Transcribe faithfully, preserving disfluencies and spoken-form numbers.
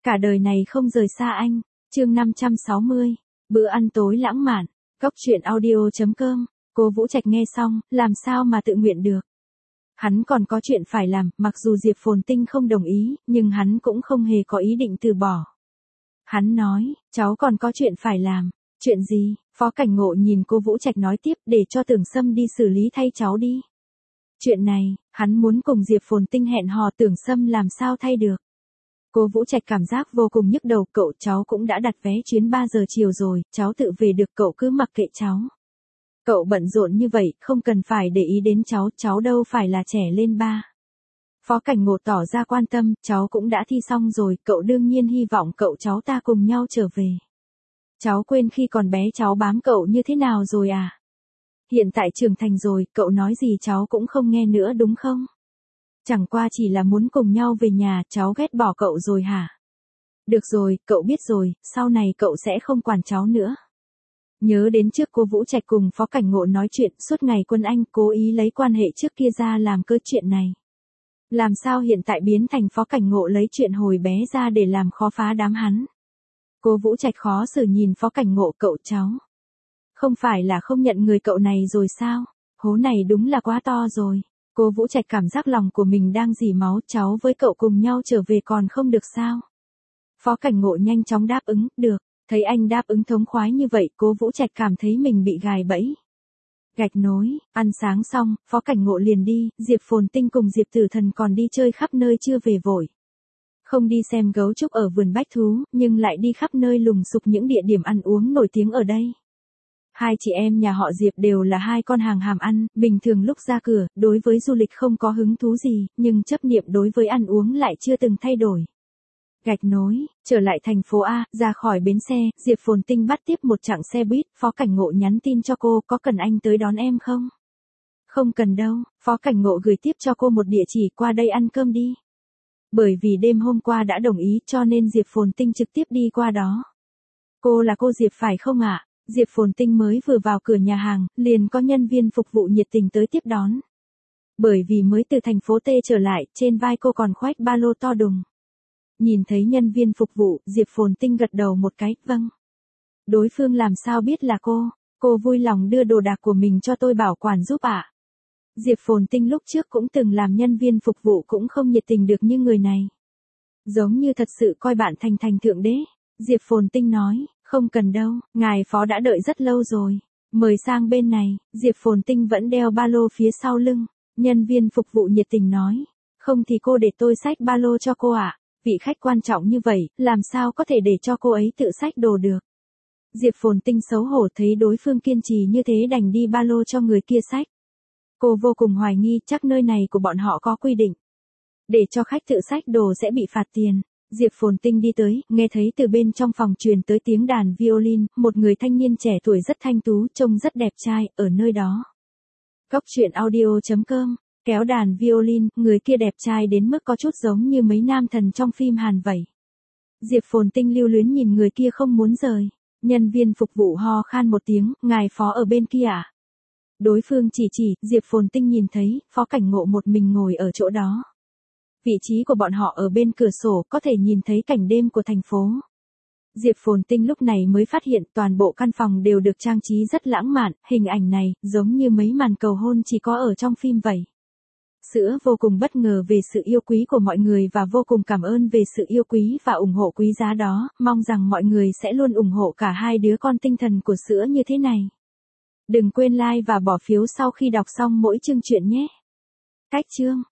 Cả đời này không rời xa anh. Chương năm trăm sáu mươi. Bữa ăn tối lãng mạn. Cốc truyện audio chấm com. Cô Vũ Trạch nghe xong, làm sao mà tự nguyện được. Hắn còn có chuyện phải làm, mặc dù Diệp Phồn Tinh không đồng ý, nhưng hắn cũng không hề có ý định từ bỏ. Hắn nói, cháu còn có chuyện phải làm. Chuyện gì? Phó Cảnh Ngộ nhìn cô Vũ Trạch nói tiếp, để cho Tưởng Sâm đi xử lý thay cháu đi. Chuyện này, hắn muốn cùng Diệp Phồn Tinh hẹn hò, Tưởng Sâm làm sao thay được. Cô Vũ Trạch cảm giác vô cùng nhức đầu, cậu cháu cũng đã đặt vé chuyến ba giờ chiều rồi, cháu tự về được, cậu cứ mặc kệ cháu. Cậu bận rộn như vậy, không cần phải để ý đến cháu, cháu đâu phải là trẻ lên ba. Phó Cảnh Ngộ tỏ ra quan tâm, cháu cũng đã thi xong rồi, cậu đương nhiên hy vọng cậu cháu ta cùng nhau trở về. Cháu quên khi còn bé cháu bám cậu như thế nào rồi à? Hiện tại trưởng thành rồi, cậu nói gì cháu cũng không nghe nữa đúng không? Chẳng qua chỉ là muốn cùng nhau về nhà, cháu ghét bỏ cậu rồi hả? Được rồi, cậu biết rồi, sau này cậu sẽ không quản cháu nữa. Nhớ đến trước cô Vũ Trạch cùng Phó Cảnh Ngộ nói chuyện, suốt ngày Quân Anh cố ý lấy quan hệ trước kia ra làm cơ chuyện này. Làm sao hiện tại biến thành Phó Cảnh Ngộ lấy chuyện hồi bé ra để làm khó phá đám hắn. Cô Vũ Trạch khó xử nhìn Phó Cảnh Ngộ, cậu cháu. Không phải là không nhận người cậu này rồi sao? Hố này đúng là quá to rồi. Cô Vũ Trạch cảm giác lòng của mình đang dỉ máu, cháu với cậu cùng nhau trở về còn không được sao? Phó Cảnh Ngộ nhanh chóng đáp ứng, được. Thấy anh đáp ứng thống khoái như vậy, cô Vũ Trạch cảm thấy mình bị gài bẫy. Gạch nối, ăn sáng xong, Phó Cảnh Ngộ liền đi, Diệp Phồn Tinh cùng Diệp Tử Thần còn đi chơi khắp nơi chưa về vội. Không đi xem gấu trúc ở vườn bách thú, nhưng lại đi khắp nơi lùng sục những địa điểm ăn uống nổi tiếng ở đây. Hai chị em nhà họ Diệp đều là hai con hàng hàm ăn, bình thường lúc ra cửa, đối với du lịch không có hứng thú gì, nhưng chấp niệm đối với ăn uống lại chưa từng thay đổi. Gạch nối, trở lại thành phố A, ra khỏi bến xe, Diệp Phồn Tinh bắt tiếp một chặng xe buýt, Phó Cảnh Ngộ nhắn tin cho cô, có cần anh tới đón em không? Không cần đâu, Phó Cảnh Ngộ gửi tiếp cho cô một địa chỉ, qua đây ăn cơm đi. Bởi vì đêm hôm qua đã đồng ý cho nên Diệp Phồn Tinh trực tiếp đi qua đó. Cô là cô Diệp phải không ạ? Diệp Phồn Tinh mới vừa vào cửa nhà hàng, liền có nhân viên phục vụ nhiệt tình tới tiếp đón. Bởi vì mới từ thành phố T trở lại, trên vai cô còn khoác ba lô to đùng. Nhìn thấy nhân viên phục vụ, Diệp Phồn Tinh gật đầu một cái, vâng. Đối phương làm sao biết là cô? Cô vui lòng đưa đồ đạc của mình cho tôi bảo quản giúp ạ. Diệp Phồn Tinh lúc trước cũng từng làm nhân viên phục vụ cũng không nhiệt tình được như người này. Giống như thật sự coi bạn thành thành thượng đế. Diệp Phồn Tinh nói, không cần đâu, ngài phó đã đợi rất lâu rồi. Mời sang bên này, Diệp Phồn Tinh vẫn đeo ba lô phía sau lưng. Nhân viên phục vụ nhiệt tình nói, không thì cô để tôi xách ba lô cho cô ạ. Vị khách quan trọng như vậy, làm sao có thể để cho cô ấy tự xách đồ được. Diệp Phồn Tinh xấu hổ thấy đối phương kiên trì như thế đành đi ba lô cho người kia xách. Cô vô cùng hoài nghi chắc nơi này của bọn họ có quy định. Để cho khách tự xách đồ sẽ bị phạt tiền. Diệp Phồn Tinh đi tới, nghe thấy từ bên trong phòng truyền tới tiếng đàn violin, một người thanh niên trẻ tuổi rất thanh tú, trông rất đẹp trai, ở nơi đó. Cốc truyện audio chấm com. Kéo đàn violin, người kia đẹp trai đến mức có chút giống như mấy nam thần trong phim Hàn vậy. Diệp Phồn Tinh lưu luyến nhìn người kia không muốn rời. Nhân viên phục vụ ho khan một tiếng, ngài phó ở bên kia à? Đối phương chỉ chỉ, Diệp Phồn Tinh nhìn thấy, Phó Cảnh Ngộ một mình ngồi ở chỗ đó. Vị trí của bọn họ ở bên cửa sổ, có thể nhìn thấy cảnh đêm của thành phố. Diệp Phồn Tinh lúc này mới phát hiện toàn bộ căn phòng đều được trang trí rất lãng mạn, hình ảnh này, giống như mấy màn cầu hôn chỉ có ở trong phim vậy. Sữa vô cùng bất ngờ về sự yêu quý của mọi người và vô cùng cảm ơn về sự yêu quý và ủng hộ quý giá đó, mong rằng mọi người sẽ luôn ủng hộ cả hai đứa con tinh thần của sữa như thế này. Đừng quên like và bỏ phiếu sau khi đọc xong mỗi chương truyện nhé. Cách chương